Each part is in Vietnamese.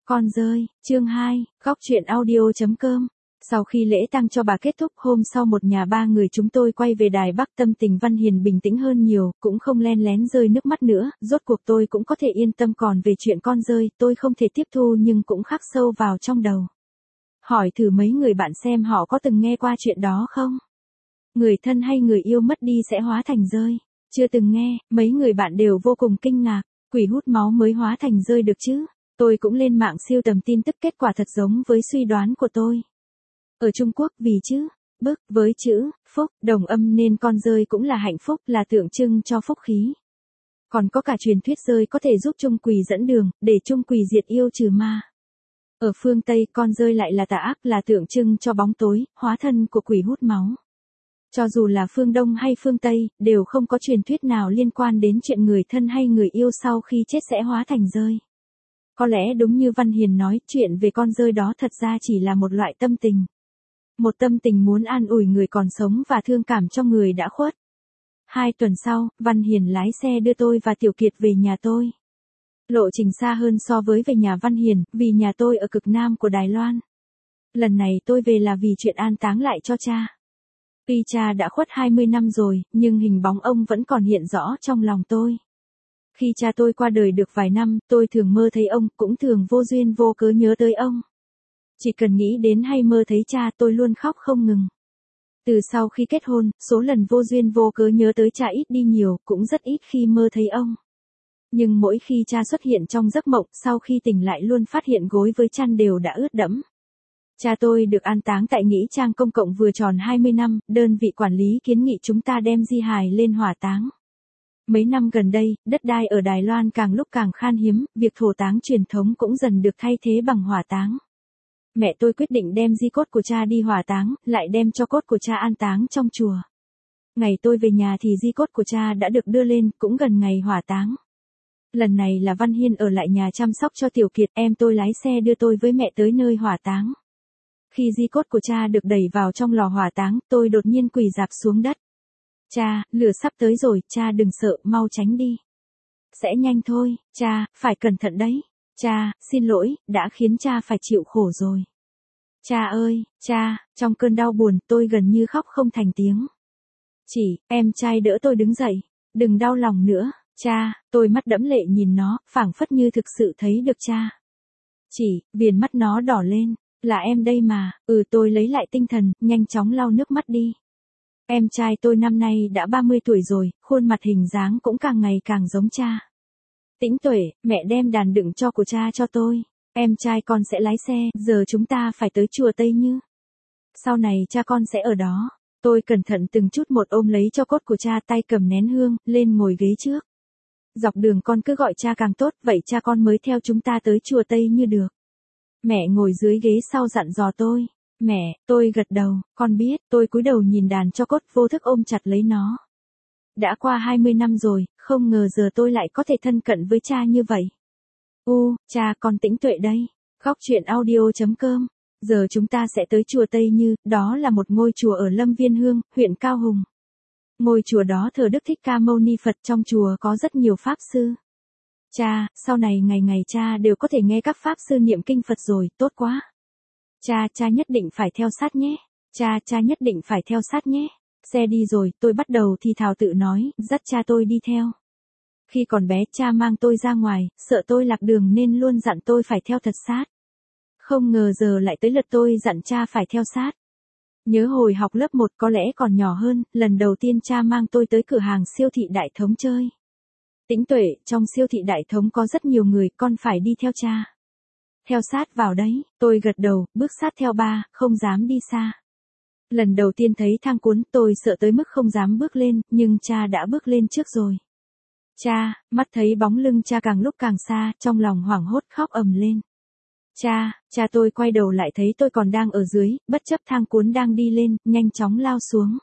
Con rơi, chương 2, góc truyện audio.com. Sau khi lễ tang cho bà kết thúc hôm sau một nhà ba người chúng tôi quay về Đài Bắc, tâm tình Văn Hiền bình tĩnh hơn nhiều, cũng không len lén rơi nước mắt nữa, rốt cuộc tôi cũng có thể yên tâm. Còn về chuyện con rơi, tôi không thể tiếp thu nhưng cũng khắc sâu vào trong đầu. Hỏi thử mấy người bạn xem họ có từng nghe qua chuyện đó không? Người thân hay người yêu mất đi sẽ hóa thành rơi. Chưa từng nghe, mấy người bạn đều vô cùng kinh ngạc. Quỷ hút máu mới hóa thành rơi được chứ? Tôi cũng lên mạng siêu tầm tin tức, kết quả thật giống với suy đoán của tôi. Ở Trung Quốc vì chữ bức với chữ phúc đồng âm nên con rơi cũng là hạnh phúc, là tượng trưng cho phúc khí. Còn có cả truyền thuyết rơi có thể giúp chung quỷ dẫn đường, để chung quỷ diệt yêu trừ ma. Ở phương Tây, con rơi lại là tà ác, là tượng trưng cho bóng tối, hóa thân của quỷ hút máu. Cho dù là phương Đông hay phương Tây, đều không có truyền thuyết nào liên quan đến chuyện người thân hay người yêu sau khi chết sẽ hóa thành rơi. Có lẽ đúng như Văn Hiền nói, chuyện về con rơi đó thật ra chỉ là một loại tâm tình. Một tâm tình muốn an ủi người còn sống và thương cảm cho người đã khuất. 2 tuần sau, Văn Hiền lái xe đưa tôi và Tiểu Kiệt về nhà tôi. Lộ trình xa hơn so với về nhà Văn Hiền, vì nhà tôi ở cực nam của Đài Loan. Lần này tôi về là vì chuyện an táng lại cho cha. Tuy cha đã khuất 20 năm rồi, nhưng hình bóng ông vẫn còn hiện rõ trong lòng tôi. Khi cha tôi qua đời được vài năm, tôi thường mơ thấy ông, cũng thường vô duyên vô cớ nhớ tới ông. Chỉ cần nghĩ đến hay mơ thấy cha tôi luôn khóc không ngừng. Từ sau khi kết hôn, số lần vô duyên vô cớ nhớ tới cha ít đi nhiều, cũng rất ít khi mơ thấy ông. Nhưng mỗi khi cha xuất hiện trong giấc mộng, sau khi tỉnh lại luôn phát hiện gối với chăn đều đã ướt đẫm. Cha tôi được an táng tại nghĩa trang công cộng vừa tròn 20 năm, đơn vị quản lý kiến nghị chúng ta đem di hài lên hỏa táng. Mấy năm gần đây, đất đai ở Đài Loan càng lúc càng khan hiếm, việc thổ táng truyền thống cũng dần được thay thế bằng hỏa táng. Mẹ tôi quyết định đem di cốt của cha đi hỏa táng, lại đem cho cốt của cha an táng trong chùa. Ngày tôi về nhà thì di cốt của cha đã được đưa lên, cũng gần ngày hỏa táng. Lần này là Văn Hiên ở lại nhà chăm sóc cho Tiểu Kiệt, em tôi lái xe đưa tôi với mẹ tới nơi hỏa táng. Khi di cốt của cha được đẩy vào trong lò hỏa táng, tôi đột nhiên quỳ rạp xuống đất. Cha, lửa sắp tới rồi, cha đừng sợ, mau tránh đi. Sẽ nhanh thôi, cha, phải cẩn thận đấy. Cha, xin lỗi, đã khiến cha phải chịu khổ rồi. Cha ơi, cha, trong cơn đau buồn, tôi gần như khóc không thành tiếng. Chỉ, em trai đỡ tôi đứng dậy. Đừng đau lòng nữa, cha, tôi mắt đẫm lệ nhìn nó, phảng phất như thực sự thấy được cha. Chỉ, viền mắt nó đỏ lên, là em đây mà, tôi lấy lại tinh thần, nhanh chóng lau nước mắt đi. Em trai tôi năm nay đã 30 tuổi rồi, khuôn mặt hình dáng cũng càng ngày càng giống cha. Tĩnh Tuệ, mẹ đem đàn đựng cho của cha cho tôi. Em trai con sẽ lái xe, giờ chúng ta phải tới chùa Tây Như. Sau này cha con sẽ ở đó. Tôi cẩn thận từng chút một ôm lấy cho cốt của cha, tay cầm nén hương, lên ngồi ghế trước. Dọc đường con cứ gọi cha càng tốt, vậy cha con mới theo chúng ta tới chùa Tây Như được. Mẹ ngồi dưới ghế sau dặn dò tôi. Mẹ, tôi gật đầu, con biết, tôi cúi đầu nhìn đàn cho cốt, vô thức ôm chặt lấy nó. Đã qua 20 năm rồi, không ngờ giờ tôi lại có thể thân cận với cha như vậy. Cha, con Tĩnh Tuệ đây. Góc truyện audio.com. Giờ chúng ta sẽ tới chùa Tây Như, đó là một ngôi chùa ở Lâm Viên Hương, huyện Cao Hùng. Ngôi chùa đó thờ Đức Thích Ca Mâu Ni Phật, trong chùa có rất nhiều pháp sư. Cha, sau này ngày ngày cha đều có thể nghe các pháp sư niệm kinh Phật rồi, tốt quá. Cha nhất định phải theo sát nhé. Cha nhất định phải theo sát nhé. Xe đi rồi, tôi bắt đầu thì thào tự nói, dắt cha tôi đi theo. Khi còn bé, cha mang tôi ra ngoài, sợ tôi lạc đường nên luôn dặn tôi phải theo thật sát. Không ngờ giờ lại tới lượt tôi dặn cha phải theo sát. Nhớ hồi học lớp 1, có lẽ còn nhỏ hơn, lần đầu tiên cha mang tôi tới cửa hàng siêu thị Đại Thống chơi. Tĩnh Tuệ, trong siêu thị Đại Thống có rất nhiều người, con phải đi theo cha. Theo sát vào đấy, tôi gật đầu, bước sát theo ba, không dám đi xa. Lần đầu tiên thấy thang cuốn, tôi sợ tới mức không dám bước lên, nhưng cha đã bước lên trước rồi. Cha, mắt thấy bóng lưng cha càng lúc càng xa, trong lòng hoảng hốt khóc ầm lên. Cha tôi quay đầu lại thấy tôi còn đang ở dưới, bất chấp thang cuốn đang đi lên, nhanh chóng lao xuống.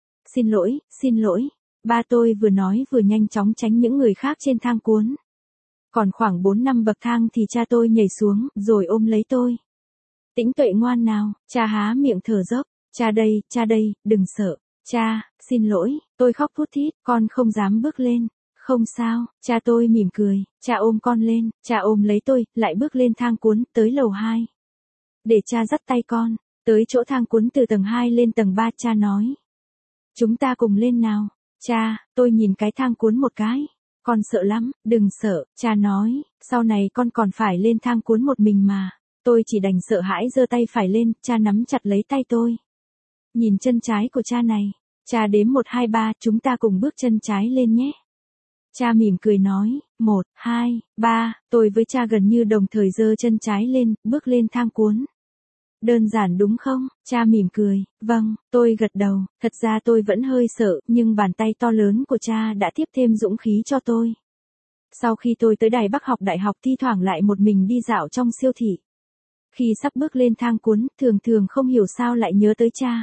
Xin lỗi, ba tôi vừa nói vừa nhanh chóng tránh những người khác trên thang cuốn. Còn khoảng 4-5 bậc thang thì cha tôi nhảy xuống, rồi ôm lấy tôi. Tĩnh Tuệ ngoan nào, cha há miệng thở dốc. Cha đây, đừng sợ. Cha, xin lỗi, tôi khóc thút thít, con không dám bước lên. Không sao, cha tôi mỉm cười, cha ôm con lên, cha ôm lấy tôi, lại bước lên thang cuốn, tới lầu 2. Để cha dắt tay con, tới chỗ thang cuốn từ tầng 2 lên tầng 3, cha nói. Chúng ta cùng lên nào. Cha, tôi nhìn cái thang cuốn một cái. Con sợ lắm, đừng sợ, cha nói, sau này con còn phải lên thang cuốn một mình mà. Tôi chỉ đành sợ hãi giơ tay phải lên, cha nắm chặt lấy tay tôi. Nhìn chân trái của cha này, cha đếm 1 2 3, chúng ta cùng bước chân trái lên nhé. Cha mỉm cười nói, 1 2 3, tôi với cha gần như đồng thời giơ chân trái lên, bước lên thang cuốn. Đơn giản đúng không? Cha mỉm cười, vâng, tôi gật đầu, thật ra tôi vẫn hơi sợ, nhưng bàn tay to lớn của cha đã tiếp thêm dũng khí cho tôi. Sau khi tôi tới Đài Bắc học đại học thi thoảng lại một mình đi dạo trong siêu thị. Khi sắp bước lên thang cuốn, thường thường không hiểu sao lại nhớ tới cha.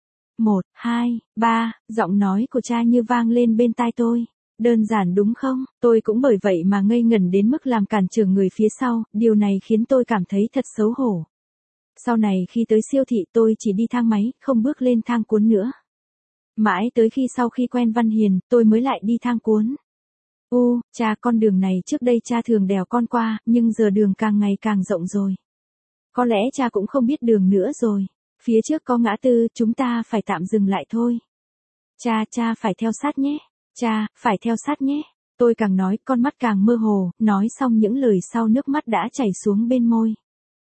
1 2 3, giọng nói của cha như vang lên bên tai tôi. Đơn giản đúng không? Tôi cũng bởi vậy mà ngây ngẩn đến mức làm cản trở người phía sau, điều này khiến tôi cảm thấy thật xấu hổ. Sau này khi tới siêu thị tôi chỉ đi thang máy, không bước lên thang cuốn nữa. Mãi tới khi sau khi quen Văn Hiền, tôi mới lại đi thang cuốn. Cha, con đường này trước đây cha thường đèo con qua, nhưng giờ đường càng ngày càng rộng rồi. Có lẽ cha cũng không biết đường nữa rồi. Phía trước có ngã tư, chúng ta phải tạm dừng lại thôi. Cha phải theo sát nhé. Cha, phải theo sát nhé. Tôi càng nói, con mắt càng mơ hồ, nói xong những lời sau nước mắt đã chảy xuống bên môi.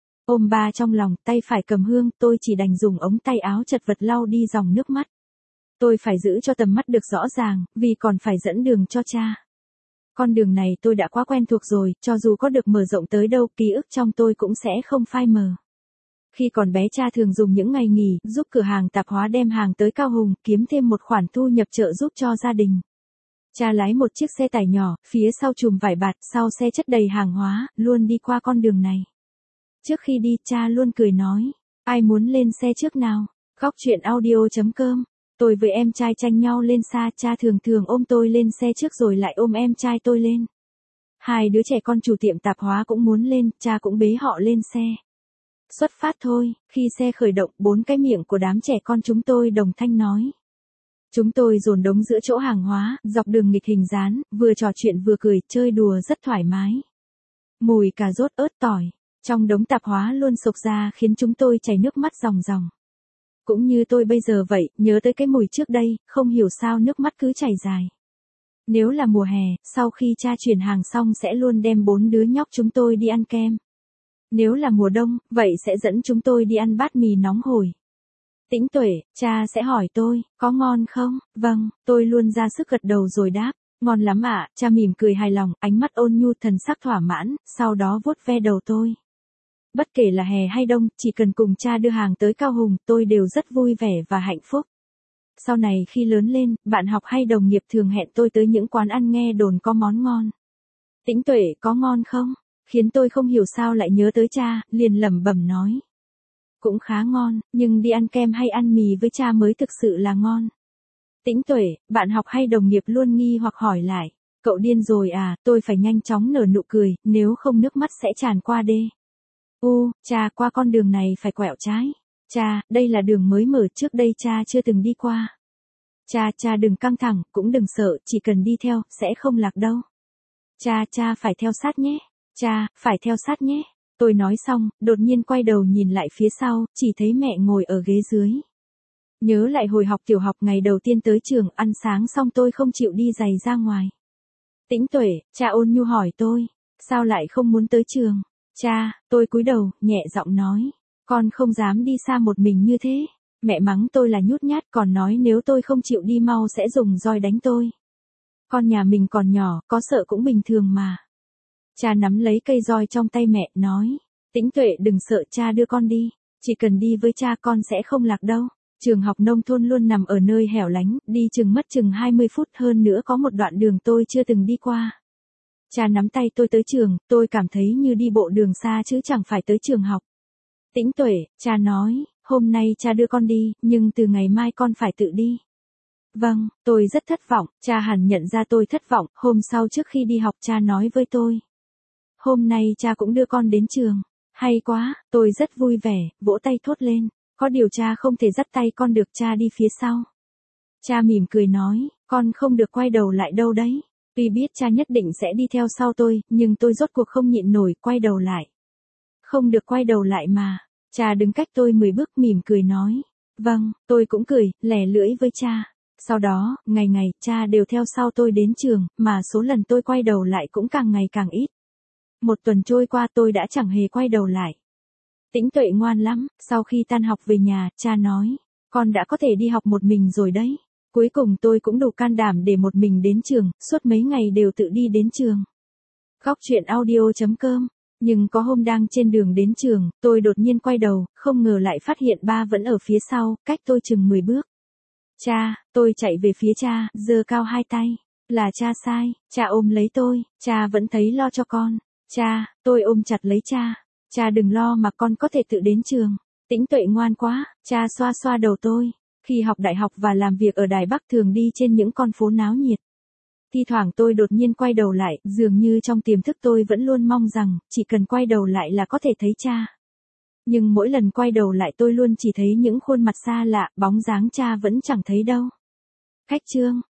Ôm ba trong lòng, tay phải cầm hương, tôi chỉ đành dùng ống tay áo chật vật lau đi dòng nước mắt. Tôi phải giữ cho tầm mắt được rõ ràng, vì còn phải dẫn đường cho cha. Con đường này tôi đã quá quen thuộc rồi, cho dù có được mở rộng tới đâu, ký ức trong tôi cũng sẽ không phai mờ. Khi còn bé cha thường dùng những ngày nghỉ, giúp cửa hàng tạp hóa đem hàng tới Cao Hùng, kiếm thêm một khoản thu nhập trợ giúp cho gia đình. Cha lái một chiếc xe tải nhỏ, phía sau chùm vải bạt, sau xe chất đầy hàng hóa, luôn đi qua con đường này. Trước khi đi, cha luôn cười nói, ai muốn lên xe trước nào? Góc chuyện audio.com. Tôi với em trai tranh nhau lên xa, cha thường thường ôm tôi lên xe trước rồi lại ôm em trai tôi lên. Hai đứa trẻ con chủ tiệm tạp hóa cũng muốn lên, cha cũng bế họ lên xe. Xuất phát thôi, khi xe khởi động, 4 cái miệng của đám trẻ con chúng tôi đồng thanh nói. Chúng tôi dồn đống giữa chỗ hàng hóa, dọc đường nghịch hình dán, vừa trò chuyện vừa cười, chơi đùa rất thoải mái. Mùi cà rốt ớt tỏi, trong đống tạp hóa luôn sộc ra khiến chúng tôi chảy nước mắt ròng ròng. Cũng như tôi bây giờ vậy, nhớ tới cái mùi trước đây, không hiểu sao nước mắt cứ chảy dài. Nếu là mùa hè, sau khi cha chuyển hàng xong sẽ luôn đem 4 đứa nhóc chúng tôi đi ăn kem. Nếu là mùa đông, vậy sẽ dẫn chúng tôi đi ăn bát mì nóng hổi. Tĩnh Tuệ, cha sẽ hỏi tôi, có ngon không? Vâng, tôi luôn ra sức gật đầu rồi đáp, ngon lắm ạ, cha mỉm cười hài lòng, ánh mắt ôn nhu thần sắc thỏa mãn, sau đó vuốt ve đầu tôi. Bất kể là hè hay đông, chỉ cần cùng cha đưa hàng tới Cao Hùng, tôi đều rất vui vẻ và hạnh phúc. Sau này khi lớn lên, bạn học hay đồng nghiệp thường hẹn tôi tới những quán ăn nghe đồn có món ngon. Tĩnh Tuệ, có ngon không? Khiến tôi không hiểu sao lại nhớ tới cha, liền lẩm bẩm nói. Cũng khá ngon, nhưng đi ăn kem hay ăn mì với cha mới thực sự là ngon. Tĩnh Tuệ, bạn học hay đồng nghiệp luôn nghi hoặc hỏi lại. Cậu điên rồi à, tôi phải nhanh chóng nở nụ cười, nếu không nước mắt sẽ tràn qua đê. Cha, qua con đường này phải quẹo trái. Cha, đây là đường mới mở, trước đây cha chưa từng đi qua. Cha đừng căng thẳng, cũng đừng sợ, chỉ cần đi theo, sẽ không lạc đâu. Cha phải theo sát nhé. Cha, phải theo sát nhé. Tôi nói xong, đột nhiên quay đầu nhìn lại phía sau, chỉ thấy mẹ ngồi ở ghế dưới. Nhớ lại hồi học tiểu học ngày đầu tiên tới trường, ăn sáng xong tôi không chịu đi giày ra ngoài. Tĩnh Tuệ, cha ôn nhu hỏi tôi, sao lại không muốn tới trường? Cha, tôi cúi đầu, nhẹ giọng nói, con không dám đi xa một mình như thế. Mẹ mắng tôi là nhút nhát, còn nói nếu tôi không chịu đi mau sẽ dùng roi đánh tôi. Con nhà mình còn nhỏ, có sợ cũng bình thường mà. Cha nắm lấy cây roi trong tay mẹ, nói, Tĩnh Tuệ đừng sợ, cha đưa con đi. Chỉ cần đi với cha con sẽ không lạc đâu. Trường học nông thôn luôn nằm ở nơi hẻo lánh, đi chừng mất chừng 20 phút, hơn nữa có một đoạn đường tôi chưa từng đi qua. Cha nắm tay tôi tới trường, tôi cảm thấy như đi bộ đường xa chứ chẳng phải tới trường học. Tĩnh Tuệ, cha nói, hôm nay cha đưa con đi, nhưng từ ngày mai con phải tự đi. Vâng, tôi rất thất vọng, cha hẳn nhận ra tôi thất vọng, hôm sau trước khi đi học cha nói với tôi. Hôm nay cha cũng đưa con đến trường. Hay quá, tôi rất vui vẻ, vỗ tay thốt lên. Có điều cha không thể dắt tay con được, cha đi phía sau. Cha mỉm cười nói, con không được quay đầu lại đâu đấy. Tuy biết cha nhất định sẽ đi theo sau tôi, nhưng tôi rốt cuộc không nhịn nổi, quay đầu lại. Không được quay đầu lại mà. Cha đứng cách tôi 10 bước mỉm cười nói. Vâng, tôi cũng cười, lẻ lưỡi với cha. Sau đó, ngày ngày, cha đều theo sau tôi đến trường, mà số lần tôi quay đầu lại cũng càng ngày càng ít. Một tuần trôi qua tôi đã chẳng hề quay đầu lại. Tĩnh Tuệ ngoan lắm, sau khi tan học về nhà, cha nói, con đã có thể đi học một mình rồi đấy. Cuối cùng tôi cũng đủ can đảm để một mình đến trường, suốt mấy ngày đều tự đi đến trường. Góc truyện audio.com. Nhưng có hôm đang trên đường đến trường, tôi đột nhiên quay đầu, không ngờ lại phát hiện ba vẫn ở phía sau, cách tôi chừng 10 bước. Cha, tôi chạy về phía cha, giơ cao hai tay. Là cha sai, cha ôm lấy tôi, cha vẫn thấy lo cho con. Cha, tôi ôm chặt lấy cha. Cha đừng lo mà con có thể tự đến trường. Tĩnh Tuệ ngoan quá, cha xoa xoa đầu tôi. Khi học đại học và làm việc ở Đài Bắc thường đi trên những con phố náo nhiệt. Thi thoảng tôi đột nhiên quay đầu lại, dường như trong tiềm thức tôi vẫn luôn mong rằng, chỉ cần quay đầu lại là có thể thấy cha. Nhưng mỗi lần quay đầu lại tôi luôn chỉ thấy những khuôn mặt xa lạ, bóng dáng cha vẫn chẳng thấy đâu. Khách chương.